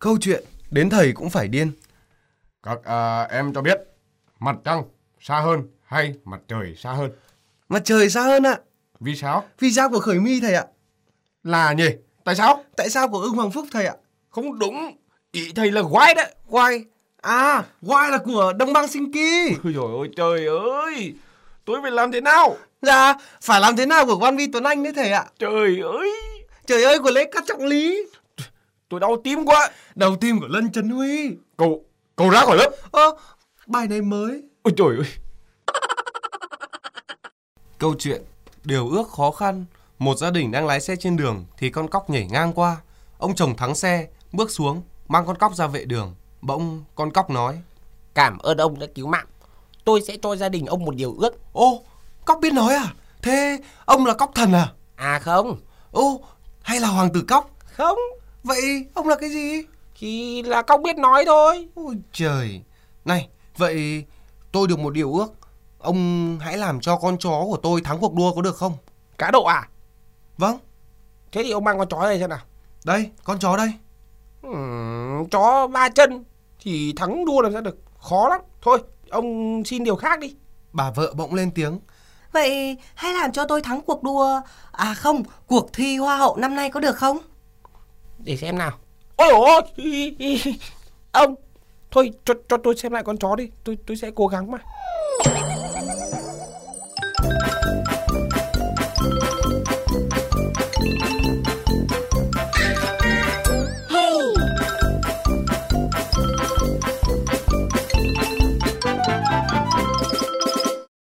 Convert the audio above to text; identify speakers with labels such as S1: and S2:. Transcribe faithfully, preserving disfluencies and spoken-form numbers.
S1: Câu chuyện đến thầy cũng phải điên.
S2: Các à, em cho biết mặt trăng xa hơn hay mặt trời xa hơn?
S1: Mặt trời xa hơn ạ.
S2: Vì sao?
S1: Vì sao của Khởi My thầy ạ.
S2: Là nhỉ? Tại sao?
S1: Tại sao của Ưng Hoàng Phúc thầy ạ.
S2: Không đúng. Ý thầy là White đấy.
S1: Why? À, Why là của Đồng Bang Sinh Ki.
S2: Ôi dồi ôi trời ơi. Tôi phải làm thế nào?
S1: Dạ, phải làm thế nào của Văn Vi Tuấn Anh đấy thầy ạ.
S2: Trời ơi.
S1: Trời ơi của Lê Cát Trọng Lý.
S2: Tôi đau tim quá.
S1: Đầu tim của Lân Trấn Huy.
S2: Cậu, cậu ra khỏi lớp.
S1: Ơ, bài này mới.
S2: Ôi trời ơi.
S1: Câu chuyện điều ước khó khăn. Một gia đình đang lái xe trên đường thì con cóc nhảy ngang qua. Ông chồng thắng xe, bước xuống, mang con cóc ra vệ đường. Bỗng con cóc nói:
S3: Cảm ơn ông đã cứu mạng. Tôi sẽ cho gia đình ông một điều ước.
S1: Ô, cóc biết nói à? Thế ông là cóc thần à?
S3: À không.
S1: Ô, hay là hoàng tử cóc?
S3: Không.
S1: Vậy ông là cái gì?
S3: Chỉ là cóc biết nói thôi.
S1: Ôi trời. Này, vậy tôi được một điều ước. Ông hãy làm cho con chó của tôi thắng cuộc đua có được không?
S3: Cá độ à?
S1: Vâng.
S3: Thế thì ông mang con chó này xem nào.
S1: Đây, con chó đây.
S3: Uhm, chó ba chân thì thắng đua làm sao được. Khó lắm. Thôi, ông xin điều khác đi.
S1: Bà vợ bỗng lên tiếng:
S4: Vậy hãy làm cho tôi thắng cuộc đua. À không, cuộc thi Hoa hậu năm nay có được không?
S3: Để xem nào. Ôi dồi ôi. Ông, thôi cho, cho tôi xem lại con chó đi. Tôi, tôi sẽ cố gắng mà.